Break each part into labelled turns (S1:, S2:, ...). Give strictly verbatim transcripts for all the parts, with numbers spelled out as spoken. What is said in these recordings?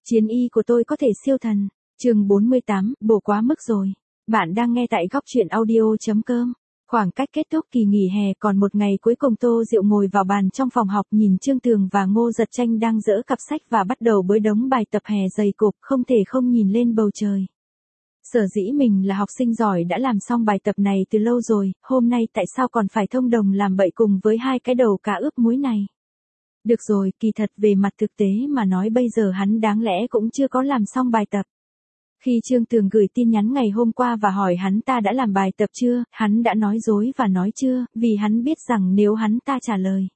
S1: Chiến y của tôi có thể siêu thần. Chương bốn mươi tám, bổ quá mức rồi. Bạn đang nghe tại góc truyện audio chấm com. Khoảng cách kết thúc kỳ nghỉ hè còn một ngày cuối cùng, Tô Diệu ngồi vào bàn trong phòng học nhìn Trương Tường và Ngô Giật Tranh đang dỡ cặp sách và bắt đầu bới đống bài tập hè dày cộp, không thể không nhìn lên bầu trời. Sở dĩ mình là học sinh giỏi đã làm xong bài tập này từ lâu rồi, hôm nay tại sao còn phải thông đồng làm bậy cùng với hai cái đầu cá ướp muối này? Được rồi, kỳ thật về mặt thực tế mà nói bây giờ hắn đáng lẽ cũng chưa có làm xong bài tập. Khi Trương Tường gửi tin nhắn ngày hôm qua và hỏi hắn ta đã làm bài tập chưa, hắn đã nói dối và nói chưa, vì hắn biết rằng nếu hắn ta trả lời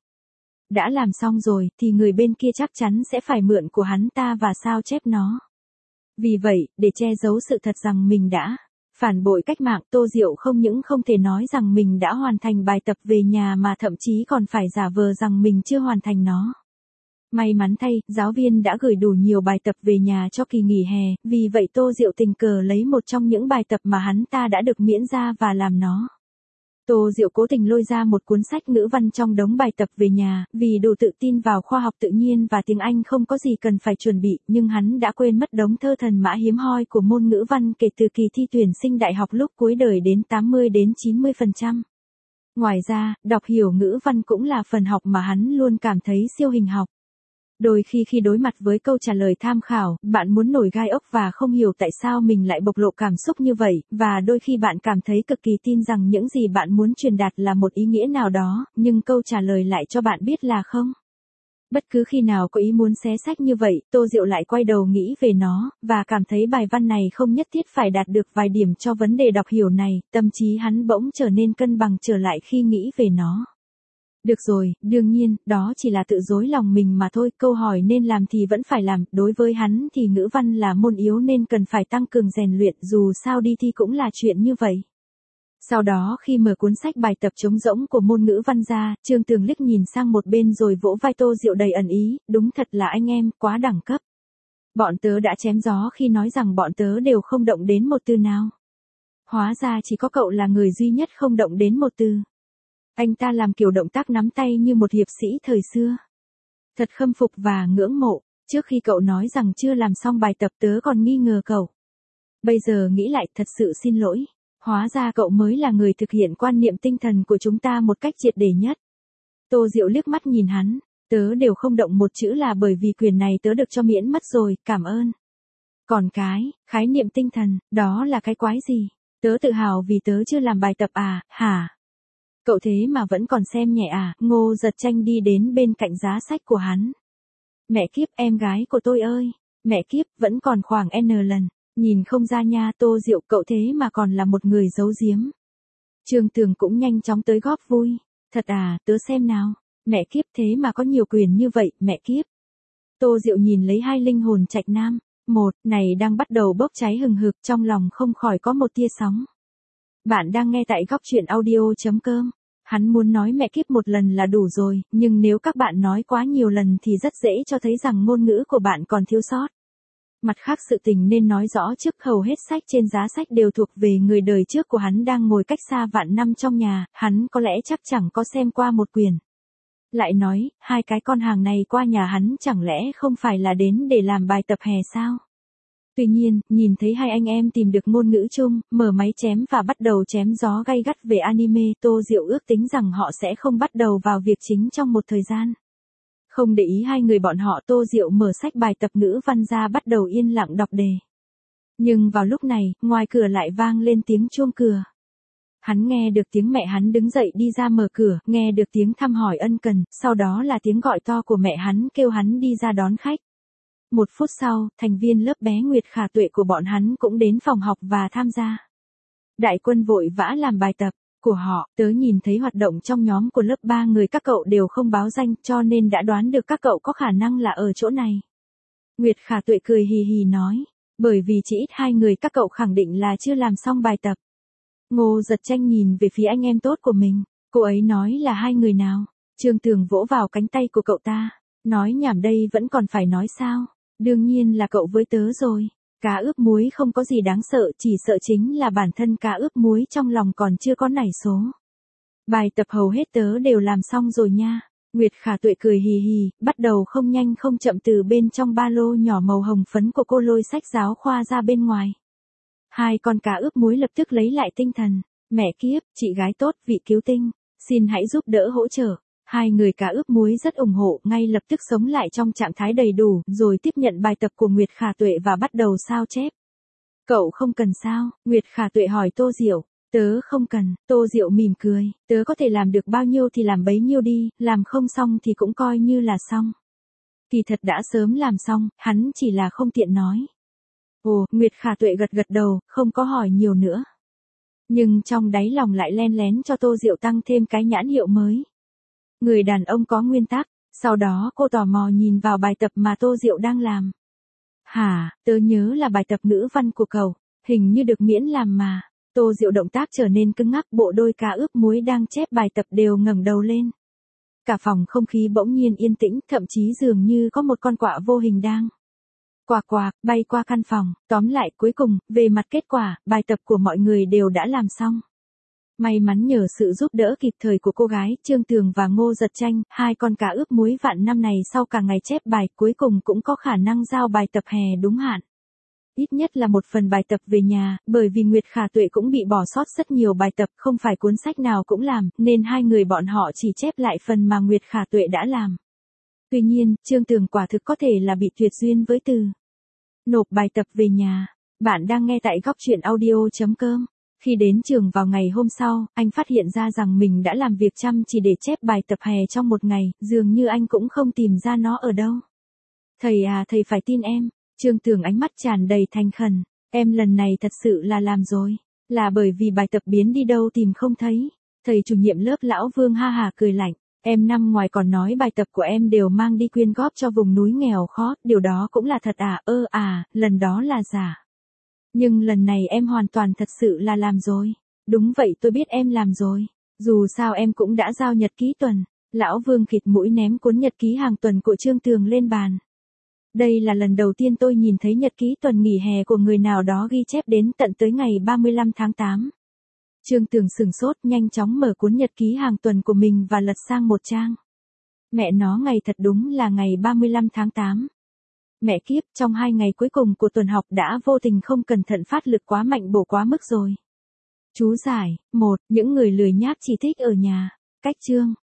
S1: đã làm xong rồi thì người bên kia chắc chắn sẽ phải mượn của hắn ta và sao chép nó. Vì vậy, để che giấu sự thật rằng mình đã phản bội cách mạng, Tô Diệu không những không thể nói rằng mình đã hoàn thành bài tập về nhà mà thậm chí còn phải giả vờ rằng mình chưa hoàn thành nó. May mắn thay, giáo viên đã gửi đủ nhiều bài tập về nhà cho kỳ nghỉ hè, vì vậy Tô Diệu tình cờ lấy một trong những bài tập mà hắn ta đã được miễn ra và làm nó. Tô Diệu cố tình lôi ra một cuốn sách ngữ văn trong đống bài tập về nhà, vì đủ tự tin vào khoa học tự nhiên và tiếng Anh không có gì cần phải chuẩn bị, nhưng hắn đã quên mất đống thơ thần mã hiếm hoi của môn ngữ văn kể từ kỳ thi tuyển sinh đại học lúc cuối đời đến tám mươi đến chín mươi phần trăm. Ngoài ra, đọc hiểu ngữ văn cũng là phần học mà hắn luôn cảm thấy siêu hình học. Đôi khi khi đối mặt với câu trả lời tham khảo, bạn muốn nổi gai ốc và không hiểu tại sao mình lại bộc lộ cảm xúc như vậy, và đôi khi bạn cảm thấy cực kỳ tin rằng những gì bạn muốn truyền đạt là một ý nghĩa nào đó, nhưng câu trả lời lại cho bạn biết là không. Bất cứ khi nào có ý muốn xé sách như vậy, Tô Diệu lại quay đầu nghĩ về nó, và cảm thấy bài văn này không nhất thiết phải đạt được vài điểm cho vấn đề đọc hiểu này, tâm trí hắn bỗng trở nên cân bằng trở lại khi nghĩ về nó. Được rồi, đương nhiên, đó chỉ là tự dối lòng mình mà thôi, câu hỏi nên làm thì vẫn phải làm, đối với hắn thì ngữ văn là môn yếu nên cần phải tăng cường rèn luyện, dù sao đi thi cũng là chuyện như vậy. Sau đó khi mở cuốn sách bài tập trống rỗng của môn ngữ văn ra, Trương Tường liếc nhìn sang một bên rồi vỗ vai Tô Diệu đầy ẩn ý, đúng thật là anh em, quá đẳng cấp. Bọn tớ đã chém gió khi nói rằng bọn tớ đều không động đến một từ nào. Hóa ra chỉ có cậu là người duy nhất không động đến một từ. Anh ta làm kiểu động tác nắm tay như một hiệp sĩ thời xưa. Thật khâm phục và ngưỡng mộ, trước khi cậu nói rằng chưa làm xong bài tập tớ còn nghi ngờ cậu. Bây giờ nghĩ lại thật sự xin lỗi, hóa ra cậu mới là người thực hiện quan niệm tinh thần của chúng ta một cách triệt để nhất. Tô Diệu liếc mắt nhìn hắn, tớ đều không động một chữ là bởi vì quyền này tớ được cho miễn mất rồi, cảm ơn. Còn cái, khái niệm tinh thần, đó là cái quái gì? Tớ tự hào vì tớ chưa làm bài tập à, hả? Cậu thế mà vẫn còn xem nhẹ à? Ngô Giật Tranh đi đến bên cạnh giá sách của hắn. Mẹ kiếp, em gái của tôi ơi, mẹ kiếp, vẫn còn khoảng N lần, nhìn không ra nha. Tô Diệu, cậu thế mà còn là một người giấu giếm. Trương Tường cũng nhanh chóng tới góp vui. Thật à, tớ xem nào, mẹ kiếp, thế mà có nhiều quyền như vậy, mẹ kiếp. Tô Diệu nhìn lấy hai linh hồn trạch nam, một, này đang bắt đầu bốc cháy hừng hực, trong lòng không khỏi có một tia sóng. Bạn đang nghe tại góc truyện audio chấm com. Hắn muốn nói mẹ kiếp một lần là đủ rồi, nhưng nếu các bạn nói quá nhiều lần thì rất dễ cho thấy rằng ngôn ngữ của bạn còn thiếu sót. Mặt khác sự tình nên nói rõ trước, hầu hết sách trên giá sách đều thuộc về người đời trước của hắn đang ngồi cách xa vạn năm trong nhà, hắn có lẽ chắc chẳng có xem qua một quyển. Lại nói, hai cái con hàng này qua nhà hắn chẳng lẽ không phải là đến để làm bài tập hè sao? Tuy nhiên, nhìn thấy hai anh em tìm được ngôn ngữ chung, mở máy chém và bắt đầu chém gió gay gắt về anime, Tô Diệu ước tính rằng họ sẽ không bắt đầu vào việc chính trong một thời gian. Không để ý hai người bọn họ, Tô Diệu mở sách bài tập ngữ văn ra bắt đầu yên lặng đọc đề. Nhưng vào lúc này, ngoài cửa lại vang lên tiếng chuông cửa. Hắn nghe được tiếng mẹ hắn đứng dậy đi ra mở cửa, nghe được tiếng thăm hỏi ân cần, sau đó là tiếng gọi to của mẹ hắn kêu hắn đi ra đón khách. Một phút sau, thành viên lớp bé Nguyệt Khả Tuệ của bọn hắn cũng đến phòng học và tham gia. Đại quân vội vã làm bài tập của họ, tớ nhìn thấy hoạt động trong nhóm của lớp ba người các cậu đều không báo danh, cho nên đã đoán được các cậu có khả năng là ở chỗ này. Nguyệt Khả Tuệ cười hì hì nói, bởi vì chỉ ít hai người các cậu khẳng định là chưa làm xong bài tập. Ngô Giật Tranh nhìn về phía anh em tốt của mình, cô ấy nói là hai người nào? Trương Tường vỗ vào cánh tay của cậu ta, nói nhảm đây vẫn còn phải nói sao? Đương nhiên là cậu với tớ rồi. Cá ướp muối không có gì đáng sợ, chỉ sợ chính là bản thân cá ướp muối trong lòng còn chưa có nảy số. Bài tập hầu hết tớ đều làm xong rồi nha. Nguyệt Khả Tuệ cười hì hì, bắt đầu không nhanh không chậm từ bên trong ba lô nhỏ màu hồng phấn của cô lôi sách giáo khoa ra bên ngoài. Hai con cá ướp muối lập tức lấy lại tinh thần. Mẹ kiếp, chị gái tốt, vị cứu tinh, xin hãy giúp đỡ hỗ trợ. Hai người cá ướp muối rất ủng hộ, ngay lập tức sống lại trong trạng thái đầy đủ, rồi tiếp nhận bài tập của Nguyệt Khả Tuệ và bắt đầu sao chép. Cậu không cần sao? Nguyệt Khả Tuệ hỏi Tô Diệu. Tớ không cần, Tô Diệu mỉm cười, tớ có thể làm được bao nhiêu thì làm bấy nhiêu đi, làm không xong thì cũng coi như là xong. Kỳ thật đã sớm làm xong, hắn chỉ là không tiện nói. Ồ, Nguyệt Khả Tuệ gật gật đầu, không có hỏi nhiều nữa. Nhưng trong đáy lòng lại len lén cho Tô Diệu tăng thêm cái nhãn hiệu mới. Người đàn ông có nguyên tắc, sau đó cô tò mò nhìn vào bài tập mà Tô Diệu đang làm. Hả, tớ nhớ là bài tập ngữ văn của cậu, hình như được miễn làm mà. Tô Diệu động tác trở nên cứng ngắc, bộ đôi cá ướp muối đang chép bài tập đều ngẩng đầu lên. Cả phòng không khí bỗng nhiên yên tĩnh, thậm chí dường như có một con quạ vô hình đang quạc quạc, bay qua căn phòng. Tóm lại, cuối cùng, về mặt kết quả, bài tập của mọi người đều đã làm xong. May mắn nhờ sự giúp đỡ kịp thời của cô gái, Trương Tường và Ngô Giật Tranh, hai con cá ướp muối vạn năm này sau cả ngày chép bài, cuối cùng cũng có khả năng giao bài tập hè đúng hạn. Ít nhất là một phần bài tập về nhà, bởi vì Nguyệt Khả Tuệ cũng bị bỏ sót rất nhiều bài tập, không phải cuốn sách nào cũng làm, nên hai người bọn họ chỉ chép lại phần mà Nguyệt Khả Tuệ đã làm. Tuy nhiên, Trương Tường quả thực có thể là bị tuyệt duyên với từ nộp bài tập về nhà. Bạn đang nghe tại góc truyện audio chấm com. Khi đến trường vào ngày hôm sau, anh phát hiện ra rằng mình đã làm việc chăm chỉ để chép bài tập hè trong một ngày, dường như anh cũng không tìm ra nó ở đâu. Thầy à, thầy phải tin em. Trương Tường ánh mắt tràn đầy thành khẩn. Em lần này thật sự là làm rồi. Là bởi vì bài tập biến đi đâu tìm không thấy. Thầy chủ nhiệm lớp lão Vương ha hà cười lạnh. Em năm ngoài còn nói bài tập của em đều mang đi quyên góp cho vùng núi nghèo khó, điều đó cũng là thật à, ơ à, lần đó là giả. Nhưng lần này em hoàn toàn thật sự là làm rồi. Đúng vậy, tôi biết em làm rồi. Dù sao em cũng đã giao nhật ký tuần. Lão Vương khịt mũi ném cuốn nhật ký hàng tuần của Trương Tường lên bàn. Đây là lần đầu tiên tôi nhìn thấy nhật ký tuần nghỉ hè của người nào đó ghi chép đến tận tới ngày ba mươi lăm tháng tám. Trương Tường sửng sốt, nhanh chóng mở cuốn nhật ký hàng tuần của mình và lật sang một trang. Mẹ nó, ngày thật đúng là ngày ba mươi lăm tháng tám. Mẹ kiếp, trong hai ngày cuối cùng của tuần học đã vô tình không cẩn thận phát lực quá mạnh bổ quá mức rồi. Chú giải, một, những người lười nhác chỉ thích ở nhà. Cách chương,